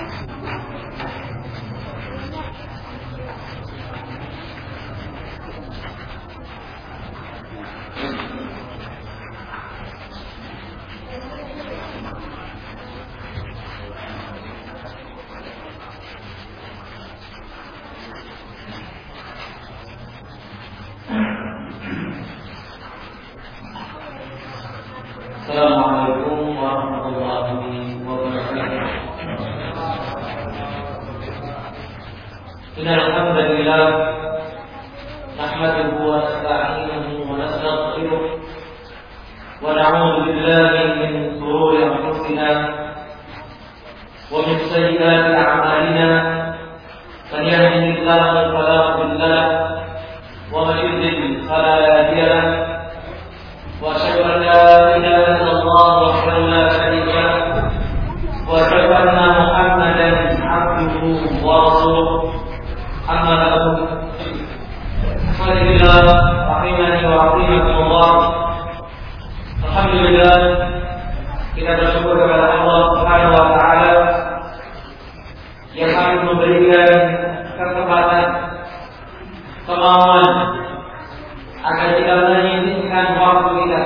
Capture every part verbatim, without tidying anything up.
Assalamualaikum warahmatullahi wabarakatuh. Innal hamdalillah nahmaduhu wa nasta'inuhu wa nastaghfiruh wa na'udzu billahi min shururi anfusina wa min sayyiati a'malina. Man yahdihillahu fala mudilla lahu wa man yudlil fala hadiya lahu. وأشهد أن لا إله إلا الله وحده لا شريك له وأشهد أن محمدا عبده ورسوله أما بعد فإن رحمني ورحمكم الله. Alhamdulillah, kita bersyukur kepada Allah Subhanahu wa taala yang kami memberikan kesempatan, kemauan agar kita menyisihkan waktu kita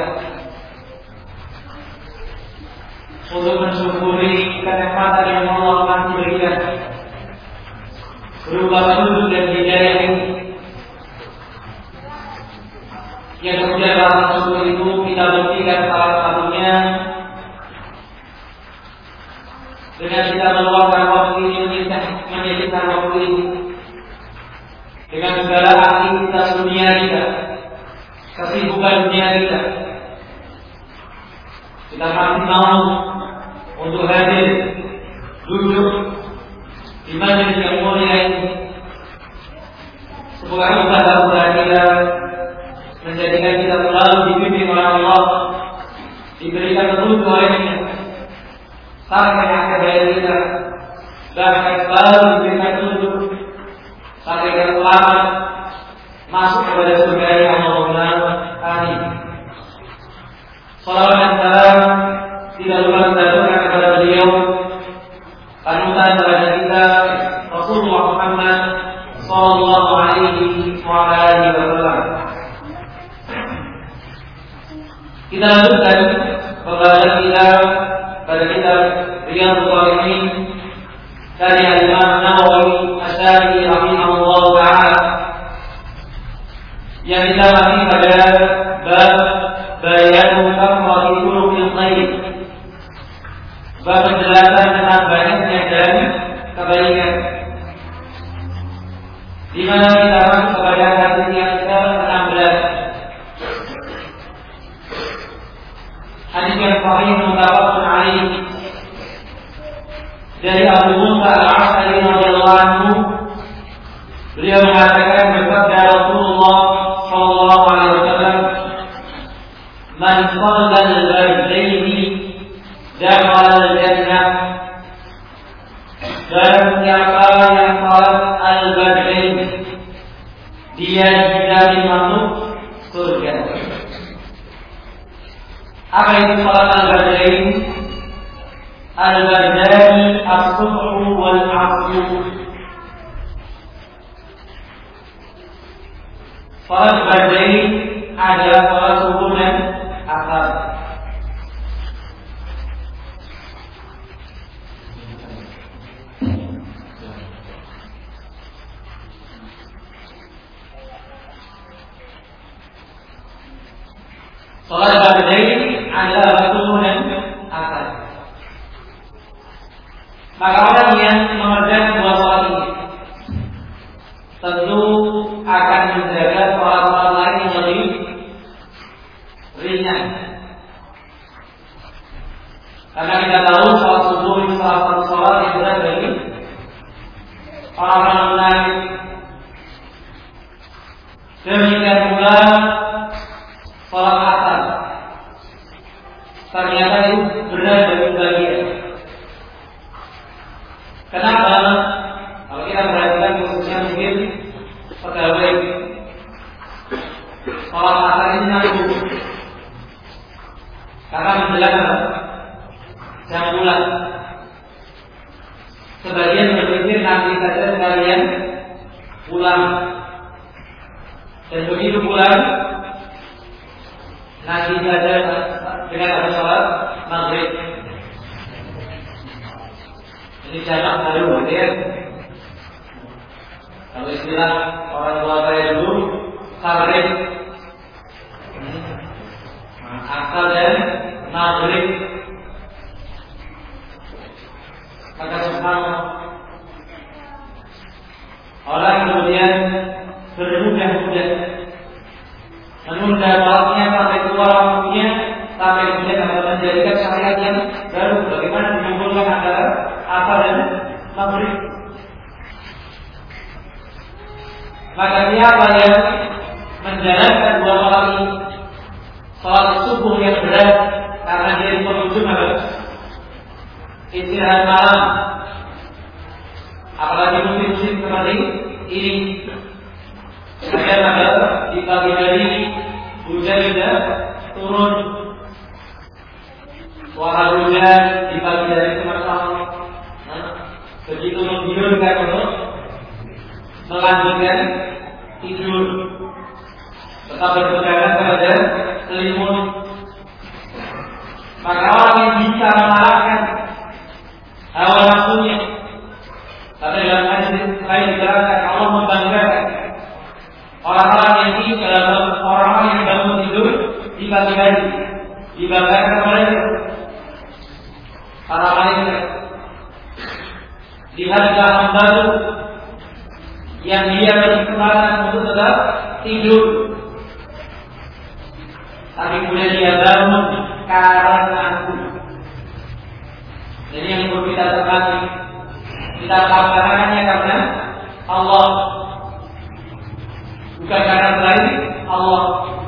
untuk mensyukuri kenikmatan yang Allah masih berikan berupa petunjuk dan hidayah ini, yang kemudian dalam syukur itu kita buktikan salah satunya dengan kita meluangkan waktu ini, menyisihkan waktu ini dengan segala aktivitas dunia kita, kesibukan dunia kita. Kita masih mau untuk hadir, duduk di majelis yang mulia ini. Semoga ibadah kita menjadikan kita selalu dibimbing oleh Allah, diberikan petunjuk olehnya, sampai akhir hayat kita, bahkan selalu diberikan petunjuk sampai kita selamat masuk kepada surga yang Allah. Amin. Salawat dan salam tidak lupa kita berikan kepada beliau, panutan kepada kita, Rasulullah Muhammad Sallallahu Alaihi Wasallam. Kita lanjutkan pembahasan kita pada kitab Riyadhus Shalihin dari Imam Nawawi Asy-Syafi'i rahimahullah taala, yang kita masih pada bab bayanu kamrati khuluqil khair, bab penjelasan tentang banyaknya dan kebaikan, di mana kita masuk kepada hadis yang ke enam belas, hadis yang sahih muttafaqun alaih dari Abu Musa al-Asy'ari radhiyallahu anhu. Beliau mengatakan, bersabda Rasulullah sallallahu alaihi wasallam, "Man qala al-baydayni dakhala al-jannah." Barang siapa yang salat al-baydayni, dia dijamin masuk surga. Apa itu salat al-baydayni? Al-baydayni as-subhu wal-'asr. Salat ba'dain adalah salat subuh dan asar. Salat ba'dain adalah subuh dan asar. Maka orang yang mengerjakan dua salat ini tentu akan menjaga salat-salat lain yang lebih ringan. Karena kita tahu salat subuh itu salah satu salat yang berat bagi orang-orang munafik. Demikian pula salat asar, ternyata itu berat bagi bagian. Kenapa? Kalau kita perhatikan khususnya mungkin pegawai, salat asar ini nanggung karena menjelang jam bulan. sebagian berpikir nanti saja sekalian pulang, dan begitu pulang nanti saja dengan ada sholat maghrib. Ini jamak baru, ya. Kalau istilah orang tua saya dulu, maghrib, asal dan maghrib. Maka subhanallah, orang kemudian bermudah-mudah menunda sholatnya sampai keluar waktunya, sampai kemudian akan menjadikan syariat yang baru. Bagaimana mengumpulkan antara asar dan maghrib? Maka siapa yang menjalankan dua kali sholat subuh yang berat karena dia di penghujung istirahat malam, apalagi musim-musim seperti ini, ada di pagi hari hujan sudah turun, suara hujan di pagi hari semacam, nah, begitu menggiurkan untuk melanjutkan tidur, tetap berpegangan pada selimut. Maka orang yang bisa mengalahkan hawa nafsunya, tapi dalam hadis lain dikatakan Allah membanggakan orang-orang yang ini dalam orang-orang yang bangun tidur di pagi hari, dibanggakan oleh para malaikat. Lihatlah hamba yang dia berkesempatan untuk tetap tidur, tapi kemudian dia bangun karena aku. Jadi yang perlu kita terkati, kita laksanakannya karena Allah, bukan karena selain Allah.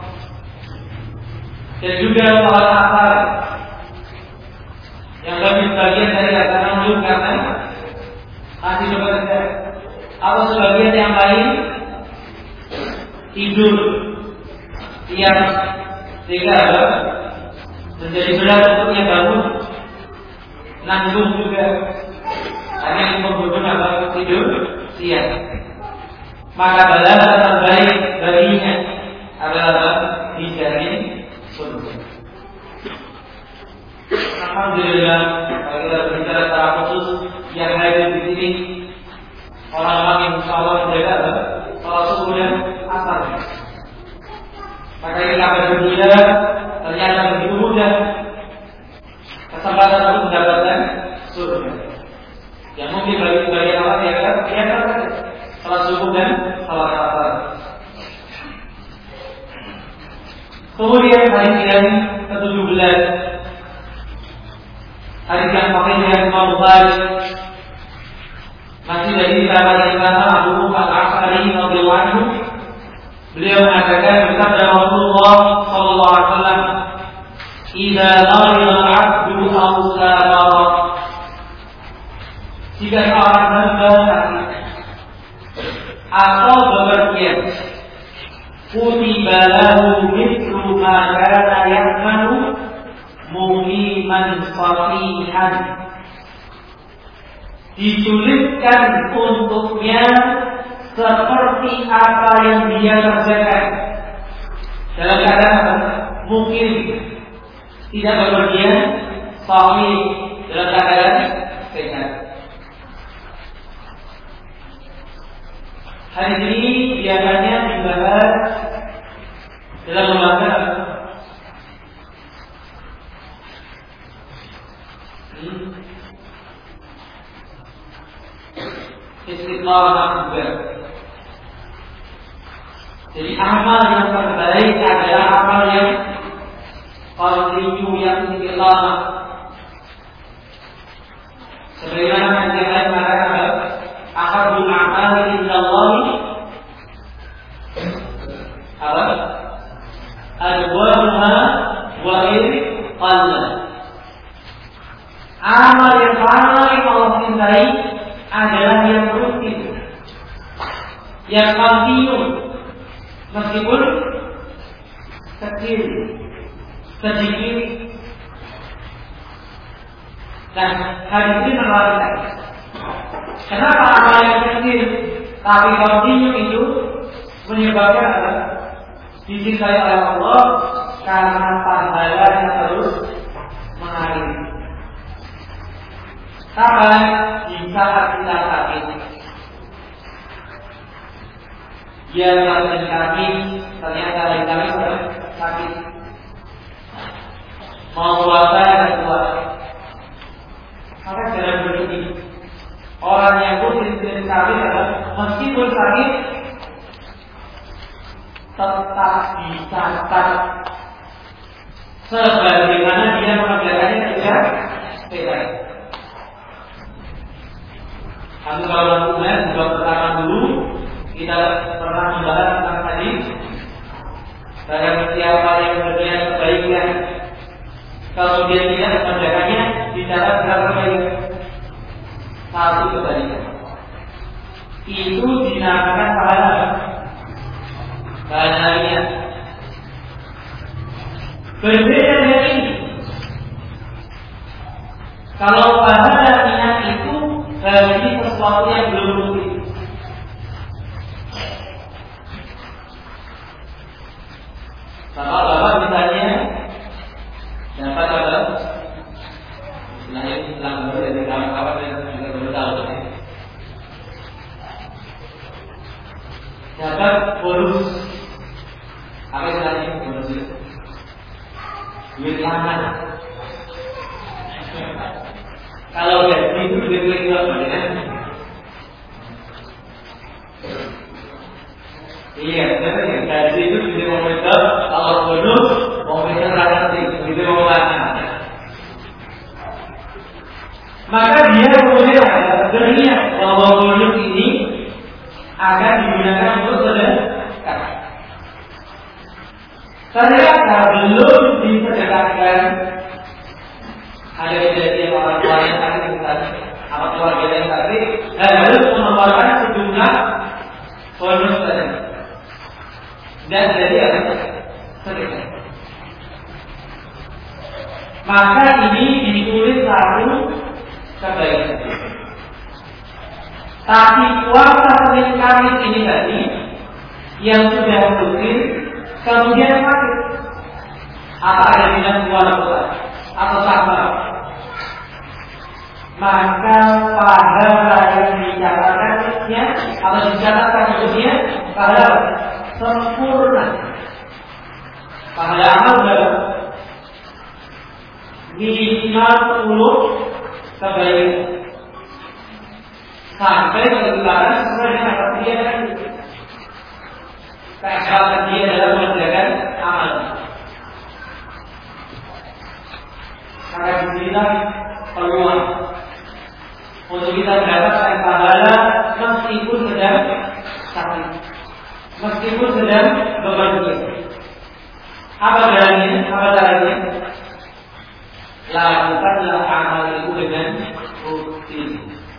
Dan juga sholat asar yang lebih sebagian dari kata nunjuk karena masih bekerja, atau sebagian yang lain tidur siang sehingga menjadi berat untuknya bangun. Nanggung juga hanya yang membutuhkan apa tidur siang. Maka balasan terbaik baginya adalah dijamin surga. Alhamdulillah, kalau kita berbicara secara khusus yang hadir di sini orang-orang yang insya Allah menjaga sholat subuh dan asar. Maka kita bergembira ternyata begitu mudah kesempatan untuk mendapatkan surga. Yang mungkin bagi sebagian orang yang akan biasa salat subuh dan salat asar. Kemudian hadis yang ketujuh belas, hadis yang sahih yang Imam Bukhari, masih dari sahabat yang sama Abu Musa al-Ash'ari radhiyallahu anhu. Beliau mengatakan bersabda Rasulullah sallallahu alaihi wasallam, "Idza marida al-'abdu aw safara." Jika seorang hamba sakit atau bepergian, kutiba lahu mithlu ma kana ya'malu muqiman sahihan. Dituliskan untuknya seperti apa yang dia kerjakan dalam keadaan mungkin tidak bepergian, sahih dalam keadaan sehat. Hari ini biasanya dibahas dalam lembaga istiqamah juga. Jadi amal yang terbaik adalah amal yang kontinu, yang istiqamah. Sebagaimana yang lain mengatakan ahabul a'mali illallah apa? Adwamuha wa in qalla. Amal yang paling Allah cintai adalah yang rutin, yang kontinu, meskipun kecil, sedikit. Dan hadis ini menerangkan Kenapa amal yang kecil tapi kontinu itu menyebabkan apa? Dicintai oleh Allah karena pahalanya terus mengalir. Kapan? Di saat kita sakit. Dia melakukan kami, ternyata hari kami sakit. Mau puasa dan puasa. Maka jangan berhenti. Orang yang rutin dengan kami adalah meskipun sakit tetap dicatat sebagaimana dia mengerjakannya tidak baik. Kami kalau lakukan juga pertama dulu kita pernah membahas tentang hadis barang siapa yang berniat kebaikan kalau dia tidak mengerjakannya dicatat berapa kebaikan? Satu kebaikan. Itu dinamakan pahala. Pahalanya berbeda dengan ini. Kalau pahala niat itu bagi sesuatu yang belum rutin. Bapak-bapak misalnya dapat apa? Istilahnya Islam baru dari kawan-kawan yang juga baru tahu. Dapat bonus. Apa istilahnya bonus itu? Duit tangan. Kalau gaji itu duit berapa kan? Iya, benar ya. Gaji itu duit motor, kalau bonus mobilnya transaksi, duit motor. Maka dia kemudian berniat bahwa bonus ini akan digunakan untuk sedekah. Ternyata belum disedekahkan. Ada kejadian orang tua yang tadi kita, apa keluarga yang tadi harus mengeluarkan sejumlah bonus tadi. Dan jadi ada sedekah. Maka ini ditulis satu kebaikan. Tapi puasa Senin Kamis ini tadi yang sudah rutin kemudian sakit. Apa ada bilang puasa atau sabar? Maka pahala yang dicatatkannya atau dicatatkan untuknya pahala sempurna. Pahala amal berapa? Minimal sepuluh kebaikan. Sampai kebetulan sesuai dengan apa dia kan keikhlasan dia dalam mengerjakan amal. Maka disinilah peluang untuk kita mendapatkan pahala meskipun sedang sakit, meskipun sedang bepergian. Apa caranya? Apa caranya? Lakukanlah amal itu dengan rutin.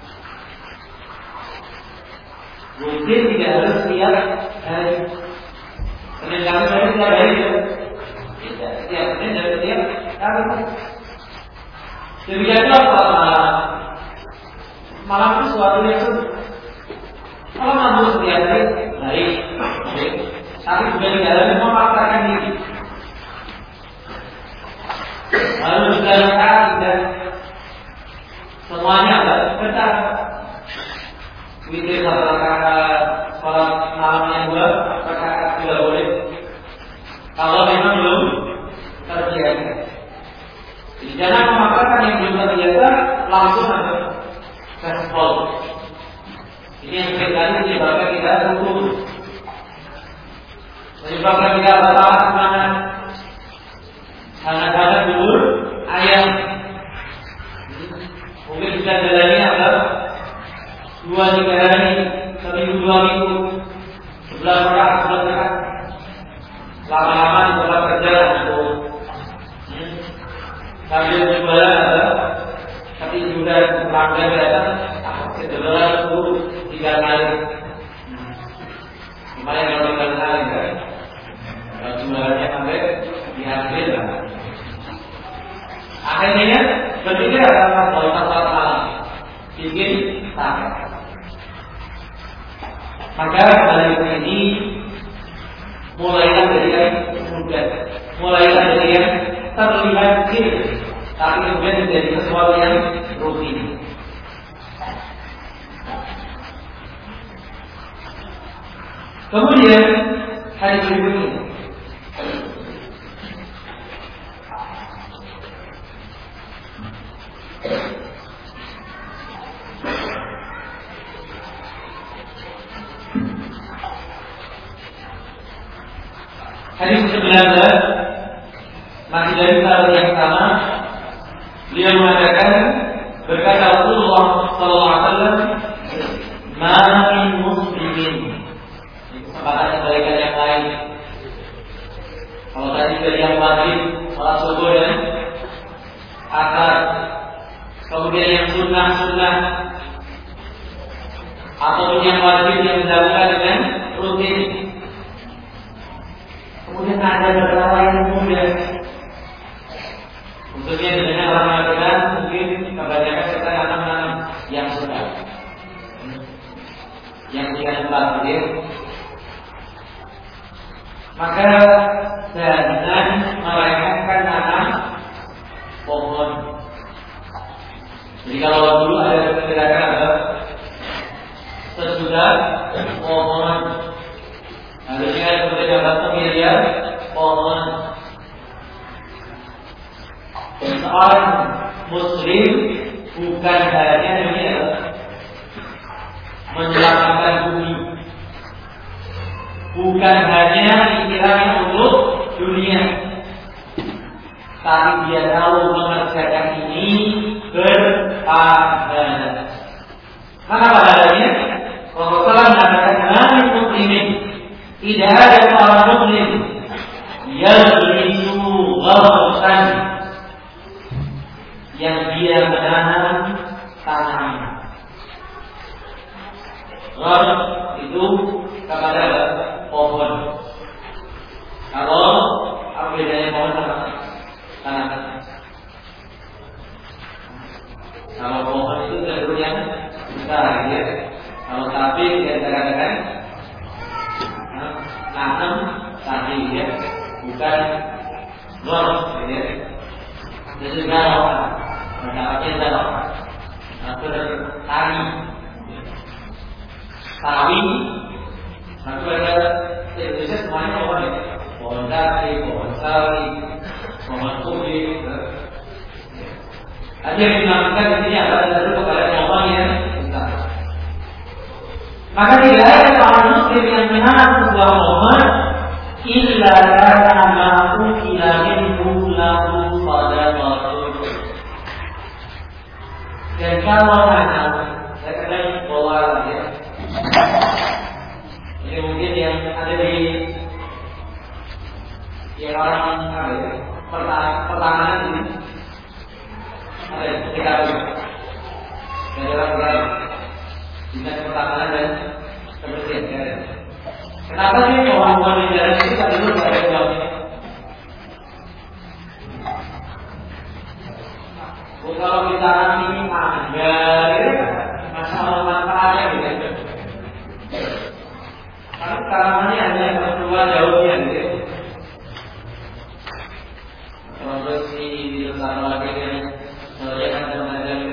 Rutin tidak harus setiap hari. Senin Kamis harus setiap hari. Tidak setiap Senin dan setiap Kamis. Demikian juga malam. Malam itu suatu yang sulit. Kalau mampu setiap hari, baik, baik. Tapi juga tidak harus memaksakan diri. Harus dilakukan dan semuanya benar. Witir satu rakaat, sholat malam yang dua rakaat tidak boleh. Kalau memang belum terbiasa, jangan memaksakan yang belum terbiasa langsung ada respon. Ini yang seringkali menyebabkan kita runtuh, menyebabkan kita bertahan semangat. Anak-anak dulu ayam mungkin bisa jalani apa? Dua tiga hari, seminggu dua minggu, sebelas orang, sebelas orang, lama-lama di tempat kerja untuk hmm. sambil jualan ada, tapi juga pelanggan datang, sejualan itu tiga kali, lumayan kalau tiga kali kan, kalau jualannya sampai diambil lah. Akhirnya berpikir adalah kualitas malam, bikin sakit. Maka balik ini mulailah dari yang mudah, mulailah dari yang terlihat kecil, tapi kemudian menjadi sesuatu yang rutin. Kemudian hadis berikutnya, hadis sembilan belas masih dari sahabat yang sama. Dia mengatakan, berkata Rasulullah sallallahu alaihi wasallam, "Ma min muslimin." Kesempatan kebaikan yang lain. Kalau tadi dari yang wajib sholat subuh dan asar, kemudian yang sunnah-sunnah, atau yang wajib yang dilakukan dengan rutin. Kemudian ada beberapa yang mudah. Untuknya dengan orang mengatakan mungkin kebanyakan kita akan yang sudah, yang tidak tempat hadir. Maka dengan meremehkan tanam pohon. Jadi kalau dulu ada gerakan apa? Sesudah pohon. Harusnya seperti dapat pemilihan pohon. Seorang Muslim bukan hanya ini menyelamatkan bumi, bukan hanya pikirannya untuk dunia, tapi dia tahu mengerjakan ini berpahala. Maka pahalanya Rasulullah mengatakan, "Nabi muslimin, tidak ada seorang muslim yang berisu gharsan, yang dia menanam tanaman." Ghars itu kepada pohon. Kalau apa bedanya pohon sama tanaman? Kalau pohon itu cenderungnya besar, ya. Kalau sapi dia katakan tanam sapi, ya, bukan ghars, ya. Jadi kalau mendapatnya adalah atau tani, sawi. Maka ada Indonesia semuanya pohon, ya. Pohon sawi, pohon sawi, pohon kopi. Ada yang dinamakan di sini adalah satu kepada pohon yang besar. Maka tidak ada seorang muslim yang menanam sebuah pohon illa kana ma'u ila minhu lahu sadaqatun. Dan kalau tanam, saya katakan bahwa ya, ini mungkin yang ada di yang orang apa ya, pertanaman ini ada ketika dari orang-orang dinas pertanaman dan kebersihan. Ya. Kenapa sih pohon-pohon di daerah itu tak dulu tidak ada uangnya? Oh, kalau kita ini mangga, ya, masalah manfaatnya gitu. Karena tanamannya hanya yang berdua daunnya, gitu. Terus di dalam lagi yang melihat teman-teman itu,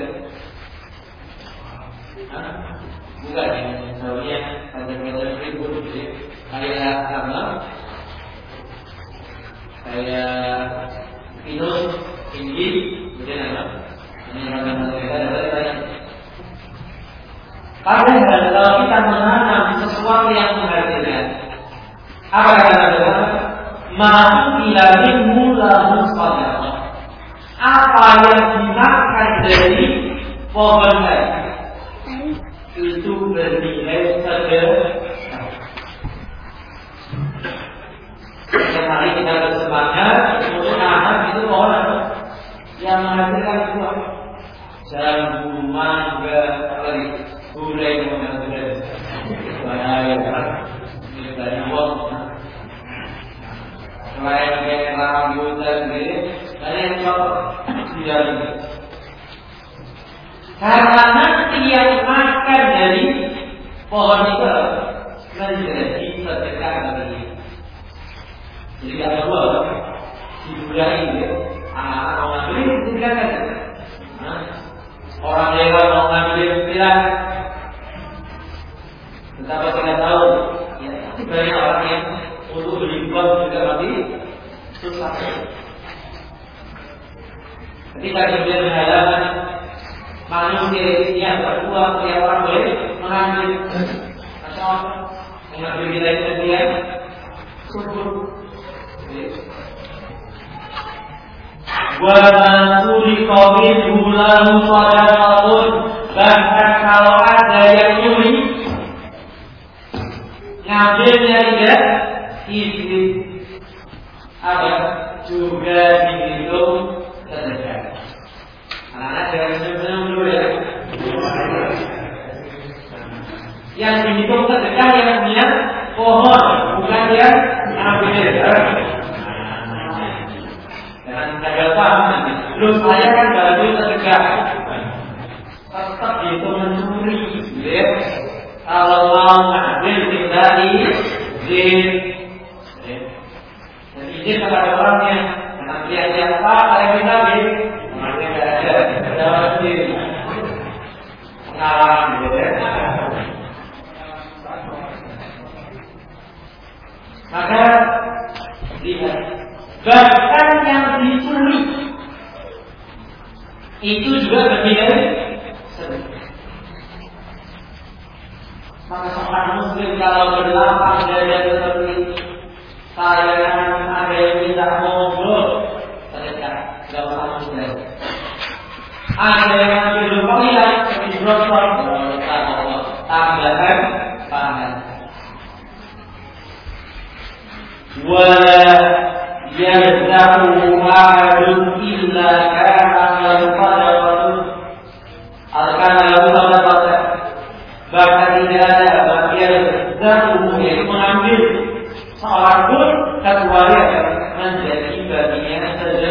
bukan ya, daunnya ada meter ribu, gitu. Kayak apa? Kayak pinus tinggi, kemudian apa? Ini ragam kita dapat banyak. Padahal kalau kita menanam sesuatu yang menghasilkan, apa kata Allah? Ma'u ila minhu lahu sadaqah. Apa yang dimakan dari pohon tadi itu bernilai sedekah. Mari kita bersemangat untuk nanam itu pohon apa? Yang menghasilkan buah, jambu, mangga, apalagi gulai, gulai, banyak ini dari uang. Selain kayak rambutan gitu, ada yang tidak ada. Karena nanti yang makan dari pohon itu menjadi sedekah bagi. Jadi ada dua di budaya ini, anak-anak mau ngambil silakan. Nah, orang lewat mau ngambil silakan. Tetapi kita tahu, ya, banyak orang yang untuk beli buah juga masih susah. Ketika dia berhadapan manusia yang berdua, setiap orang boleh mengambil atau mengambil kita itu dia subur. Wa mansuri qawmin hulahu sadaqatun. Bahkan kalau ada yang nyuri ngambilnya tidak izin apa juga dihitung sedekah. Anak-anak jangan senyum dulu ya. Yang dihitung sedekah yang punya pohon, bukan yang ambil. Jangan gagal paham nanti. Belum saya kan baru sedekah, tetap dihitung mencuri. Ya. Kalau mau ngambil tidak izin. Dan izin kepada orangnya. Nanti siapa saya minta izin. Nanti tidak ada. Tidak izin. Pengalaman gitu ya. Maka lihat, bahkan yang dicuri itu juga berbeda. Maka seorang muslim kalau berlapang dada seperti saya ada yang minta ngobrol, sedekah, tidak usah muslim. Ada yang ambil rupiah seperti brosur, tambahan pangan. Wala yadzahu ahadun illa kana al-qadar al-kana al-qadar. Bahkan tidak ada bagian zatuhu yang mengambil seorang pun kecuali akan menjadi bagian saja.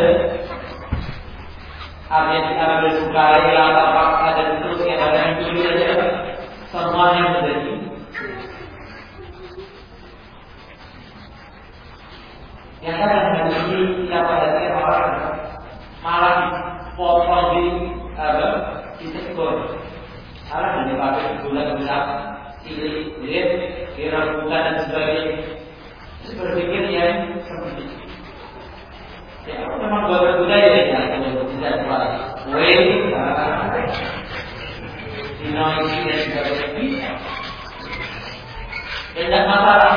Apa yang diambil sukarela, paksa dan seterusnya ada yang dulu saja semuanya menjadi. Yang kadang-kadang ini kita perhatikan orang malah potong di apa di sektor. Salah dari pakai bulan-bulan cilik, lihat, kira bulan dan sebagainya. Berpikir yang seperti itu. Ya, memang buat budaya ya, kalau tidak kuat. Wei, dinoisi dan sebagainya. Tidak masalah.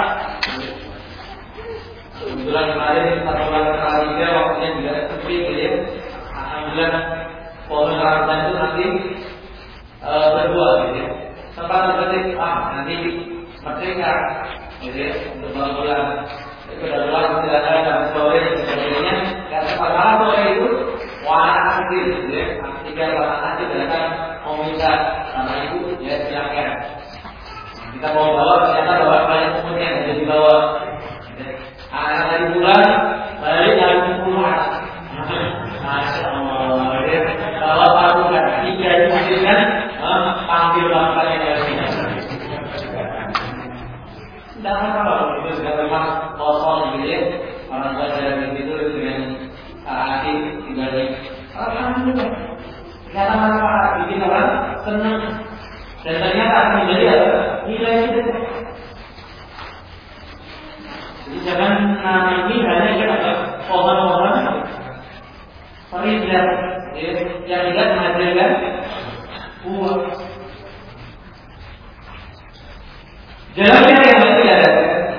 Kebetulan kemarin satu bulan kali tiga waktunya juga sempit, lihat. Alhamdulillah, pohon rambutan itu nanti Uh, berdua gitu ya. Sempat seperti ah nanti merdeka gitu ya untuk dua bulan. Itu udah bulan tidak ada dalam sore dan sebagainya. Dan sempat malam sore itu warna kecil gitu ya. Tiga warna kecil datang mau minta sama ibu ya silakan. Kita mau bawa ternyata bawa banyak semuanya yang ada di bawah. Anak dari bulan balik dari puluhan. Masya Allah. Kalau baru kan tiga itu kan panggil bapaknya dari sini. Tidak apa-apa itu sudah memang kosong gitu ya. Orang tua jalan itu dengan hati tinggal di. Alhamdulillah. Karena masalah bikin orang senang dan ternyata akan menjadi apa? Nilai itu. Jadi jangan nanti hanya kita pohon-pohon perizinan yang tidak menghasilkan buah. Jalannya yang tidak ada.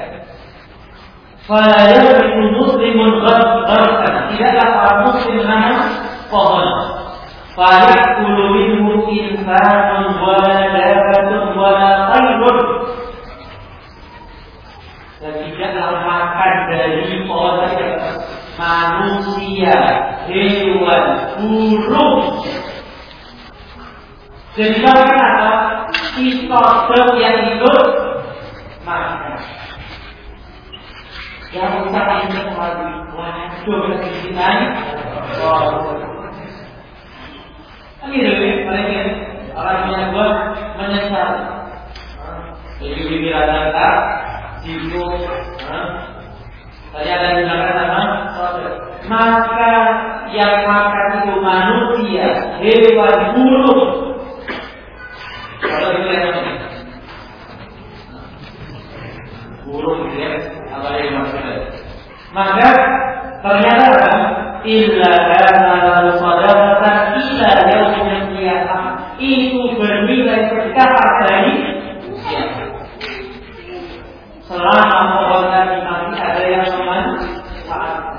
Fala yabitu muslimun gharqan. Tidaklah para muslim menanam pohon. Fala yakulu minhu insanun wala dabatun wala tayrun. Dan tidaklah makan dari pohon manusia, hewan, burung. Jadi makan apa? Isotop yang hidup makan. Yang usah ini mengharui. Waduh, kesingan. Ini mereka orang yang buat menyesal. Jadi bibir ada kita jika tadi ada yang mengatakan apa? Maka yang makan itu manusia, hewan, burung. Kalau itu yang burung ya, apa yang maksudnya? Maka ternyata illa kana sadaqatan ila yaumil qiyamah, itu bernilai sedekah dari siapa? Selama orang nanti ada yang memanfaatkan.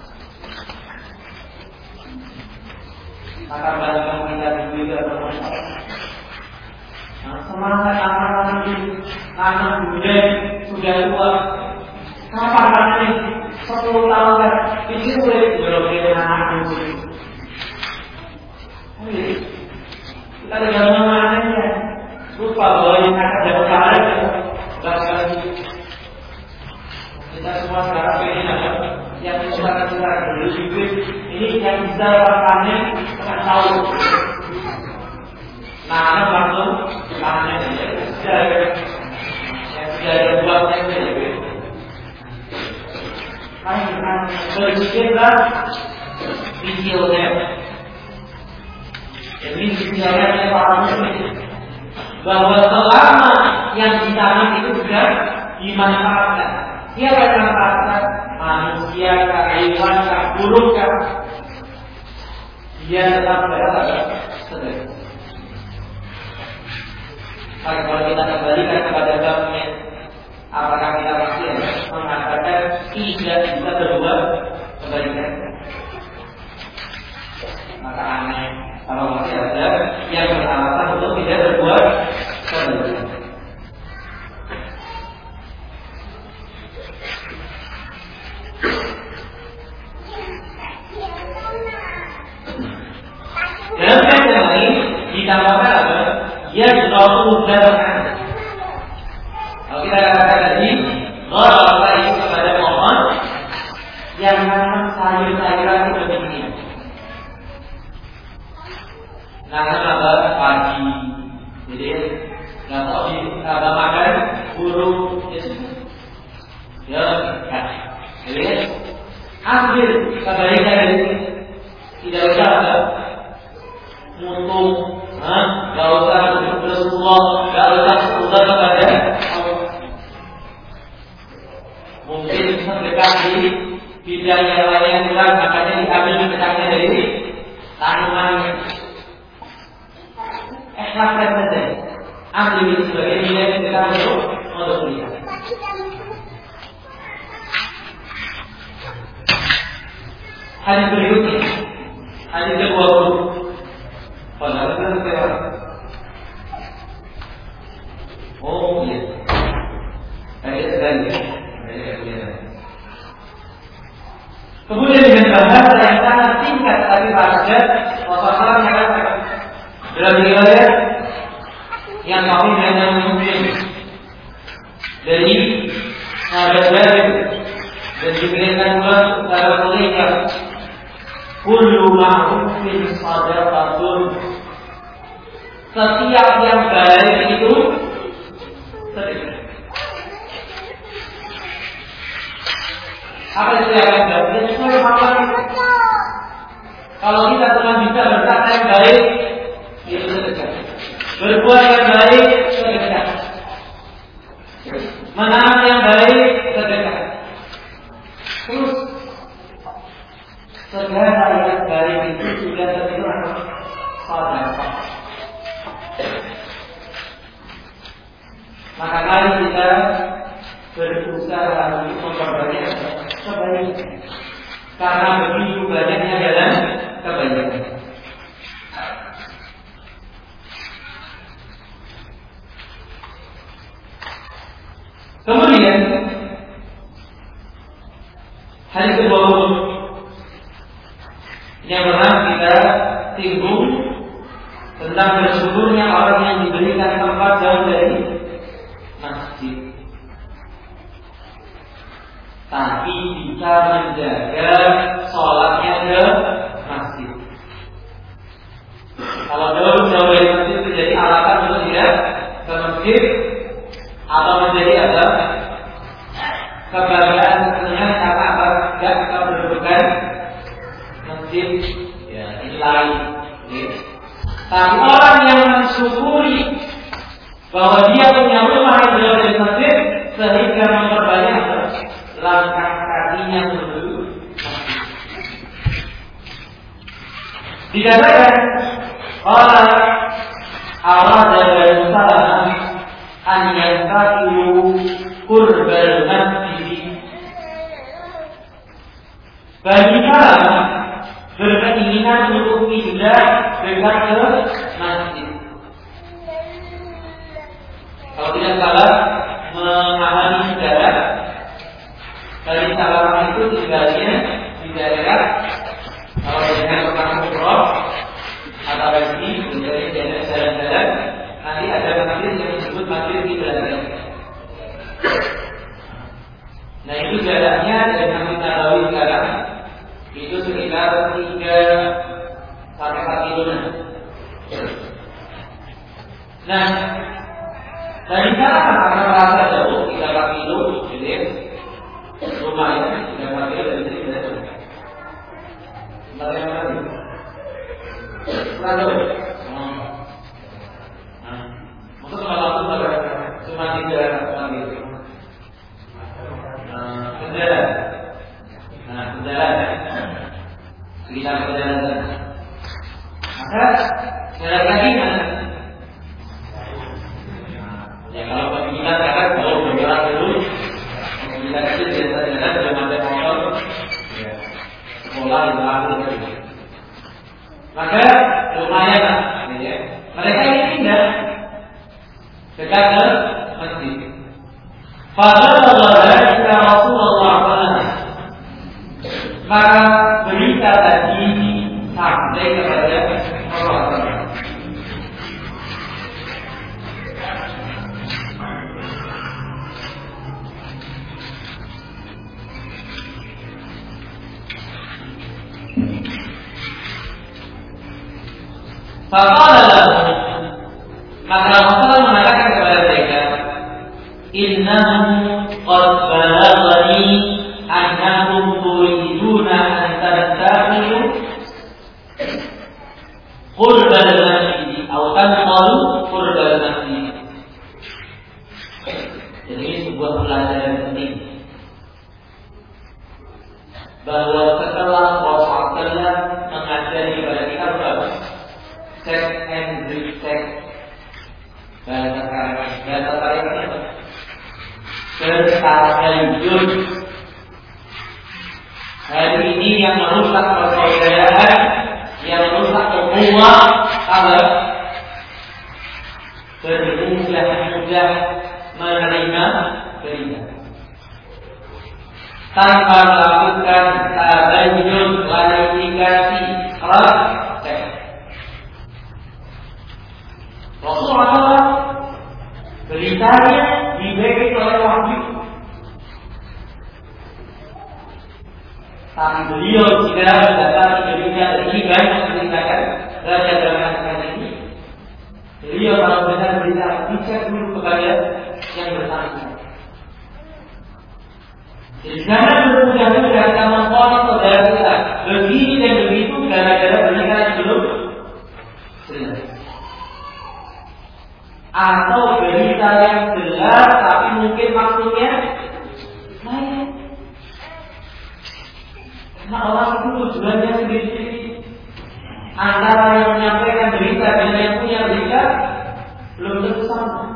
Maka barang kita juga bermanfaat. Nah, semangat anak-anak ini, anak muda sudah tua. Kapan nanti sepuluh tahun kan? Ini boleh berbeda anak muda. Kita tidak mengenai lupa bahwa yang akan dapat pahala. Kita semua sekarang pengen apa? Yang bisa kita berdiri ini yang bisa panen tengah tahun. Nah, waktu panen sudah yang sudah ada buatnya itu. Nah, berpikirlah videonya. Jadi videonya yang paham bahwa selama yang ditanam itu sudah dimanfaatkan. Siapa yang memanfaatkan? Manusia, hewan, burung, dia tetap berada sedekah. Kalau kita kembalikan kepada babnya, apakah kita pasti mengatakan tidak bisa berbuat kebaikan? Maka aneh kalau masih ada yang beralasan untuk tidak berbuat kebaikan. Dalam ayat yang lain ditambahkan apa? Ya sudah berkan. Kalau kita katakan tadi, Allah itu kepada pohon yang nanam sayur-sayuran itu begini. Nanam apa? Padi. Jadi nggak tahu di apa makan burung itu. Ya, kan. Jadi ambil kebaikan dari sini. Tidak usah apa? Mutung, nggak usah Rasulullah, nggak usah usah kepada Allah. Mungkin sedekah di bidang yang lain yang kurang, makanya diambil sedekahnya dari tanamannya. Ikhlaskan saja, ambil itu sebagai nilai sedekah untuk untuk dia. Hadis berikutnya, hadis kedua puluh. Pada saat kita, oh iya, ayat sekali, ayat sekali. Kemudian dengan bahasa yang sangat singkat tapi padat, Rasulullah mengatakan dalam riwayat yang kami dengan Muslim dari sahabat Jabir dan diberikan pula sahabat Hudzaifah. Kullu ma'rufin sadaqatun. Setiap yang baik itu sedekah. Apa itu yang baik? Itu semua kemampuan. Kalau kita cuma bisa berkata yang baik, itu sedekah. Berbuat yang baik, sedekah. Menanam yang baik, sedekah. Terus segala yang baik itu sudah terbilang sedekah. Maka mari kita berusaha untuk memperbanyak kebaikan, karena begitu banyaknya jalan kebaikan. Kemudian hari kedua yang pernah kita singgung tentang bersyukurnya orang yang diberikan tempat jauh dari masjid, tapi bisa menjaga sholatnya ke masjid. Kalau jauh jauh dari masjid itu jadi alasan untuk tidak ke masjid, atau menjadi apa? Kebanggaan sebenarnya karena apa? Tidak kedudukan masjid ya ini lain. Ya. Tapi orang yang mensyukuri bahwa dia punya rumah yang jauh dari masjid sehingga memperbanyak langkah kakinya menuju masjid. Dikatakan orang awal dari Salam an yantaqilu qurbal masjid. Bagi Salam berkeinginan untuk pindah dekat ke masjid. Kalau tidak salah memahami sejarah, dari Salam itu tinggalnya di daerah kalau dengan pertama umroh atau lagi dari daerah jalan-jalan nanti ada masjid yang disebut masjid Ibrahim. Nah itu jaraknya dari Masjid Nabawi sekarang itu sekitar tiga sampai empat kilometer. Nah dari sana karena merasa jauh tiga empat kilo, jadi lumayan tiga empat kilo dari sini sudah jauh. Sebentar yang mana? Lalu, maksud cuma satu cuma tiga lagi. Kendaraan, nah kendaraan, sekitar kendaraan. Maka jalan lagi mana? Ya kalau pemikiran kan kalau bergerak dulu, pemikiran itu biasa-biasa belum ada motor, sekolah yang lalu. Maka lumayan lah, ya. Mereka ini pindah dekat ke masjid. Fadallah ila Rasulullah sallallahu. Maka berita tadi sampai kepada Rasulullah. Faqala lahu, maka Rasulullah mengatakan kepada mereka, innahum qad balaghani annakum turiduna an tattaqilu qurbal masjid atau tanqalu qurbal masjid. Jadi ini sebuah pelajaran penting bahwa setelah Rasulullah mengajari kepada kita bahwa check and recheck bahasa sekarang bahasa sekarang bertabayun. Hari ini yang merusak persaudaraan, yang merusak ukhuwah apa? Bermudah-mudah menerima berita tanpa melakukan tabayun, klarifikasi, cross check. Rasulullah beritanya diberi oleh wahyu, tapi beliau jika mendapat berita ini banyak menceritakan raja dalam ini. Beliau kalau benar berita dicek dulu kepada yang bersangkutan. Jadi jangan bermudah-mudah kita memfonis saudara kita begini dan begitu gara-gara berita yang belum jelas. Atau berita yang jelas tapi mungkin maksudnya lain. Karena orang itu tujuannya sendiri-sendiri. Antara yang menyampaikan berita dan yang punya berita belum tentu sama.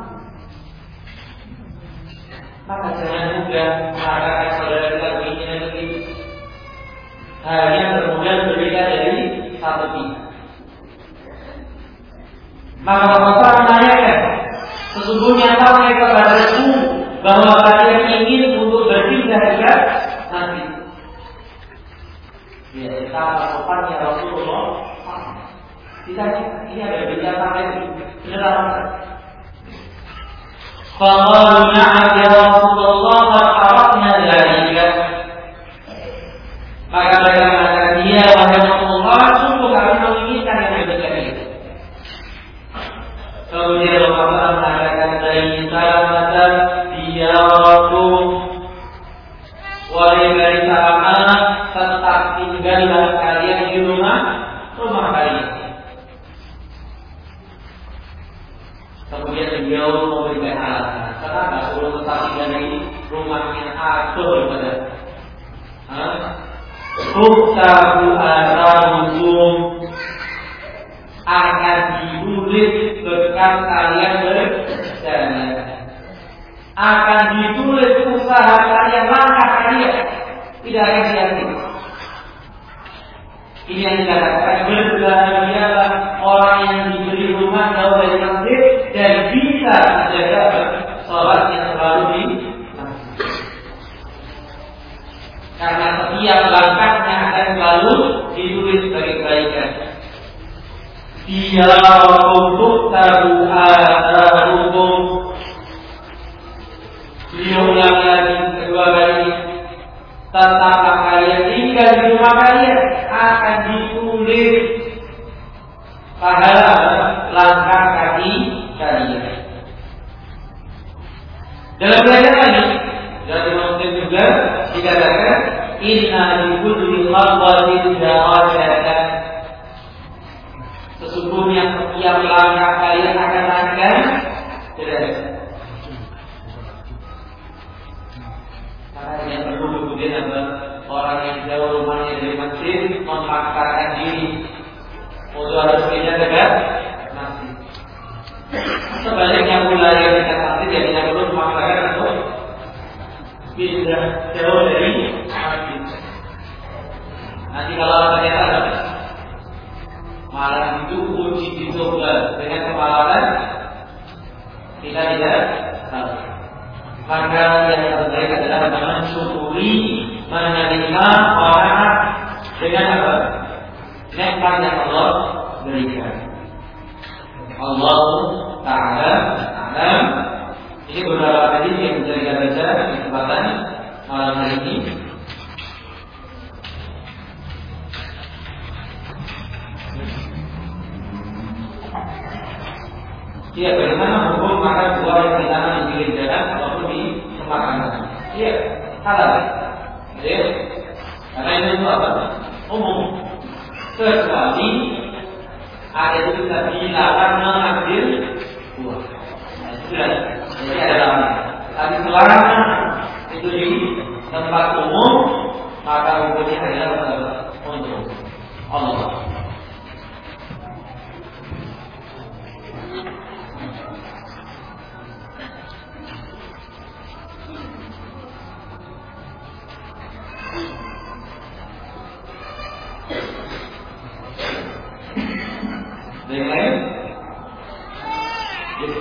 Maka jangan mudah mengatakan saudara kita begini dan begitu. Hanya bermudah berita dari satu pihak. Maka Rasulullah menanyakan, sesungguhnya tahu mereka padaku bahwa kalian ingin untuk berpindah dekat nanti. Ya, kita sopannya Rasulullah. Kita ini ada berita sampai benar. Faqalu na'am ya Rasulullah qad arafna dzalika. Maka mereka mengatakan, "Ya wahai Rasulullah, sungguh kami menginginkan yang demikian itu." Kemudian Rasulullah mengatakan, "Dari salamatan tinggallah kalian di rumah rumah kalian. Kemudian beliau memberikan alasan, kenapa sebelum tetap tinggal di rumahnya atau daripada Tuktabu ataukum akan ditulis berkat kalian berjalan, akan ditulis usaha kalian, langkah kalian, tidak akan sia-sia. Ini yang dikatakan berbahagialah orang yang diberi rumah jauh dari masjid dan bisa menjaga sholat yang selalu di masjid. Karena setiap langkahnya akan selalu ditulis sebagai kebaikan. Dia untuk tahu hukum. Diulang lagi kedua kali. Tetap kalian tinggal di rumah kalian akan ditulis pahala langkah kaki kalian. Dalam belajar lagi dari Muslim juga dikatakan inna likulli khabarin darajatan. Sesungguhnya setiap langkah kalian akan akan derajat. Karena yang perlu kemudian adalah orang yang jauh rumahnya dari masjid memaksakan diri untuk harus pindah dekat masjid. Sebaliknya pula yang dekat masjid yang tidak perlu memaksakan untuk pindah jauh dari masjid. Nanti kalau ternyata malah itu uji dicoba dengan kepalakan, kita tidak tahu. Maka yang terbaik adalah mensyukuri, menerima orang dengan apa? Nikmat yang Allah berikan. Allah Ta'ala alam. Ini beberapa hadis yang bisa kita baca di kesempatan malam hari ini. Iya, bagaimana hukum makan buah yang ditanam di pinggir jalan ataupun di makanan? Iya, halal. Jadi, karena ini itu apa? Umum. Kecuali ada itu bisa dilarang mengambil buah. Nah, sudah. Jadi ada larangan. Tapi selama itu di tempat umum, maka hukumnya adalah untuk Allah. Yang lain? Yes.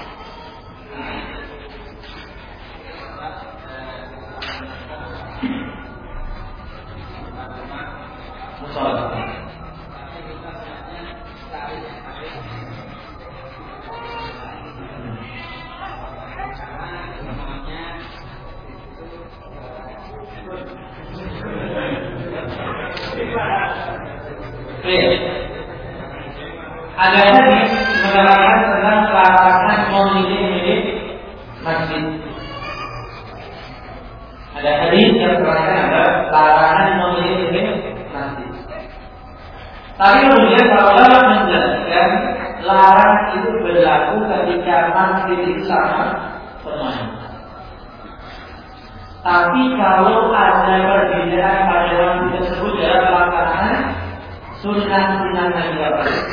Musalah. Ada hadis menerangkan tentang larangan memilih-milih masjid. Ada hadis yang menerangkan ada larangan memilih-milih masjid. Tapi kemudian para ulama menjelaskan larangan itu berlaku ketika masjid itu sama semuanya. Tapi kalau ada perbedaan pada waktu tersebut dalam pelaksanaan sunnah-sunnah Nabi,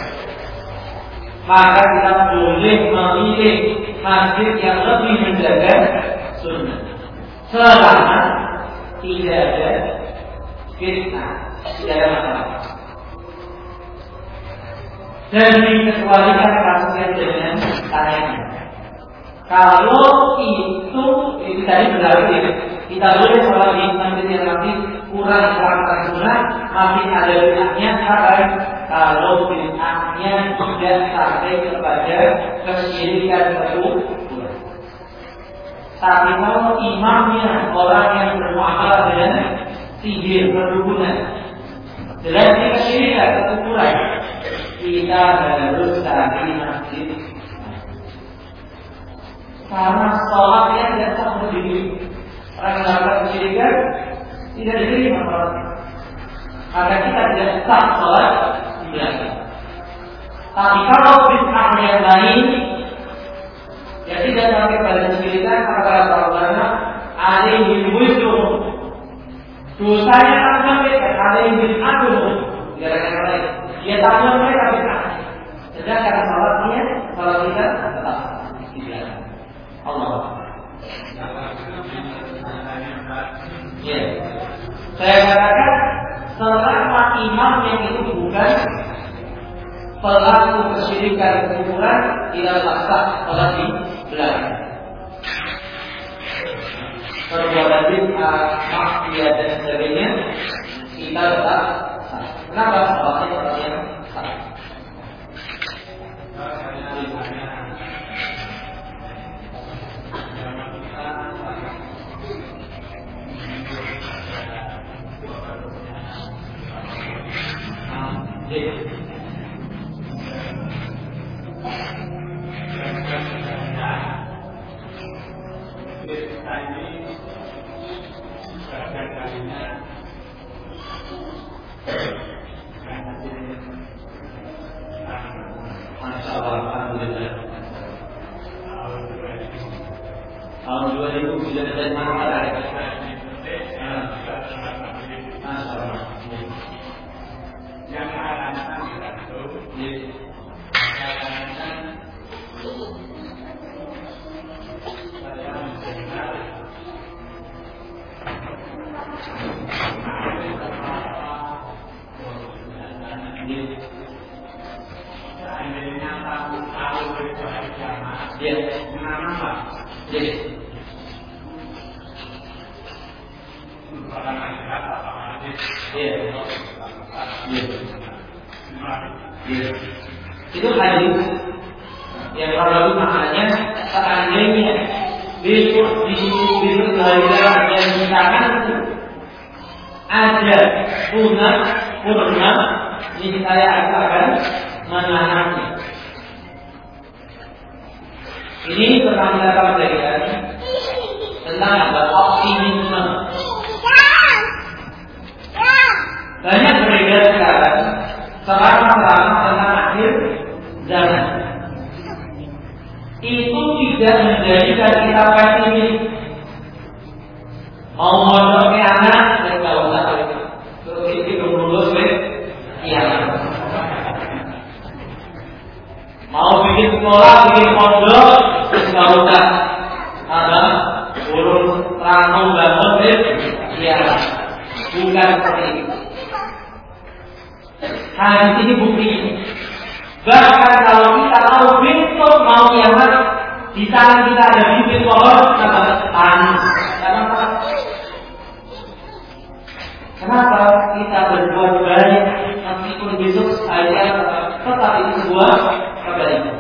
maka kita boleh memilih masjid yang lebih menjaga sunnah selama tidak ada fitnah, tidak ada masalah. Dan dikecualikan kasusnya dengan tanya. Kalau itu itu tadi berarti kita boleh sholat di masjid yang masih kurang pelaksanaan sunnah, masih ada bid'ahnya, karena kalau bid'ahnya tidak sampai kepada kesyirikan tersebut. Tapi kalau imamnya orang yang bermuamalah dengan sihir, perdukunan, jelas ini kesyirikan kekufuran, kita harus cari masjid. Karena sholatnya tidak sah berdiri. Orang yang melakukan kesyirikan tidak diterima sholatnya. maka kita tidak sah sholat di belakang. Tapi kalau bid'ah yang lain, ya tidak sampai pada kesyirikan, kata para ulama, alaihi wizrun, dosanya tanggung mereka, alaihi bid'atun, tidak ada kata lain. Dia tanggung mereka bid'ah. Sedangkan sholatnya, sholat kita tetap di belakang. Allah. Ya, saya katakan selama imam yang itu bukan pelaku kesyirikan kekufuran, tidak sah sholat di belakang. Perbuatan bid'ah, maksiat dan sebagainya kita tetap sah. Kenapa sholatnya tetap yang sah? Tahun dua ribu sudah ada masalah. Masalah. Yang anak-anak itu, ya, nama jadi ya, ya, itu hadis yang kalau maknanya seandainya besok di besok hari yang misalkan ada punah purna, ini saya akan menahannya. Ini pernah kita pelajari tentang apa? Optimisme. Banyak beredar sekarang ceramah-ceramah tentang akhir zaman. Itu tidak menjadikan kita pesimis. Mau mondoknya anak, dan nggak usah terus itu lulus deh, iya. Mau bikin sekolah, bikin pondok, nggak usah ada urus ranu bangun deh, iya. Bukan seperti itu. Hadis ini bukti. Bahkan kalau kita tahu besok mau kiamat, di sana kita ada bibit pohon, kita tanam. Kenapa kita berbuat baik meskipun besok saja tetap itu sebuah kebaikan.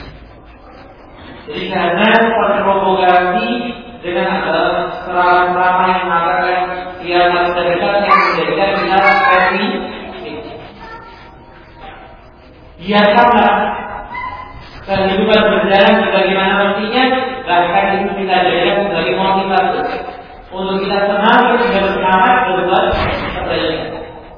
Jadi jangan terprovokasi dengan ceramah-ceramah yang mengatakan kiamat terdekat yang menjadikan kita pesimis. Biarkanlah kehidupan berjalan sebagaimana mestinya, bahkan itu kita jadikan sebagai motivasi untuk kita semangat dan bersemangat berbuat kebaikan.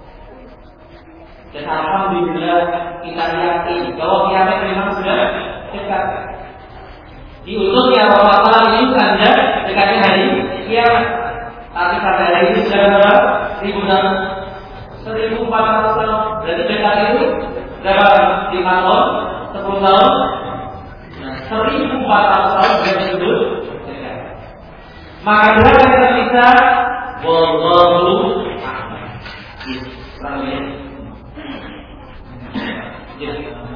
Dan alhamdulillah kita yakin bahwa kiamat memang sudah dekat. Diutusnya Allah Taala ini saja dekatnya hari kiamat. Tapi pada hari ini sudah berapa? Seribu tahun, seribu empat ratus tahun. Berarti dekat itu berapa? Lima tahun, sepuluh tahun, seribu empat ratus tahun sudah disebut. Maka berapa kita bisa? Wallahu a'lam. Ya.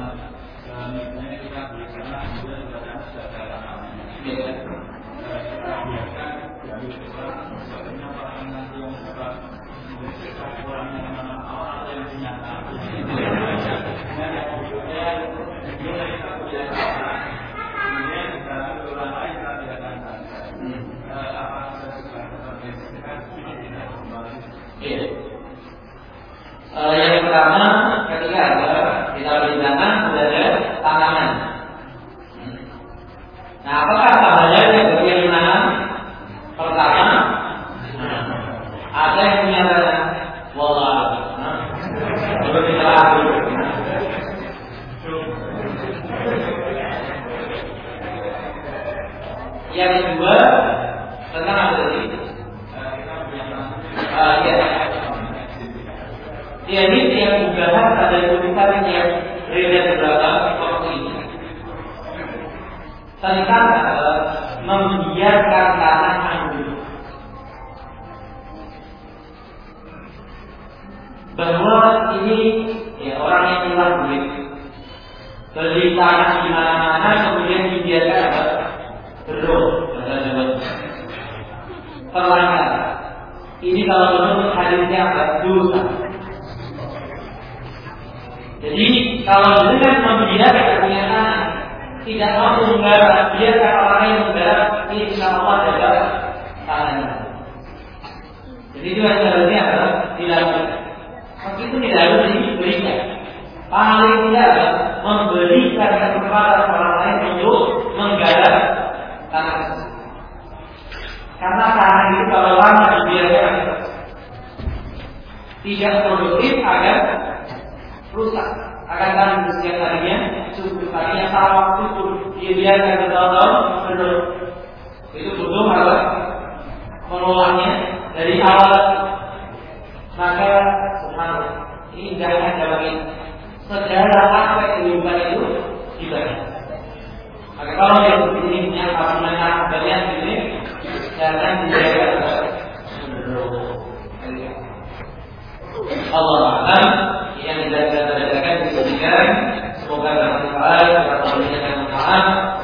Uh, yang pertama, ketika ada kita berjalan sudah ada tantangan. Nah, apakah bahayanya bagi yang menanam? Pertama, ada yang menyatakan wallah, nah, Yang kedua tentang apa tadi? Uh, ya. Jadi yang dibahas ada tulisan yang berbeda beberapa waktu ini. Tentang uh, membiarkan tanah anggur. Bahwa ini ya, orang yang pulang duit beli tanah di mana-mana kemudian dibiarkan apa? Berdoa pada zaman. Perlahan. Ini kalau menurut hadisnya apa? Dosa. Jadi kalau dengan membiarkan punya tanah, tidak mampu menggarap, biarkan orang yang menggarap, ini insya Allah jaga tanahnya. Jadi itu yang seharusnya adalah dilakukan. Meskipun tidak harus diberikan. Paling tidak memberikan kesempatan orang lain untuk menggarap tanah. Karena tanah itu kalau lama dibiarkan tidak produktif akan rusak. Akan tanah setiap harinya cukup harinya salah waktu pun dia biarkan bertahun-tahun penuh. Itu butuh apa? Menolaknya dari awal. Maka subhanallah, ini jangan jawabin segala aspek kehidupan itu dibayar. Maka kalau yang begini punya apa namanya banyak ini, jangan dijaga. Allah alam yang tidak kita berdasarkan disebutkan semoga bermanfaat, bermanfaat, bermanfaat.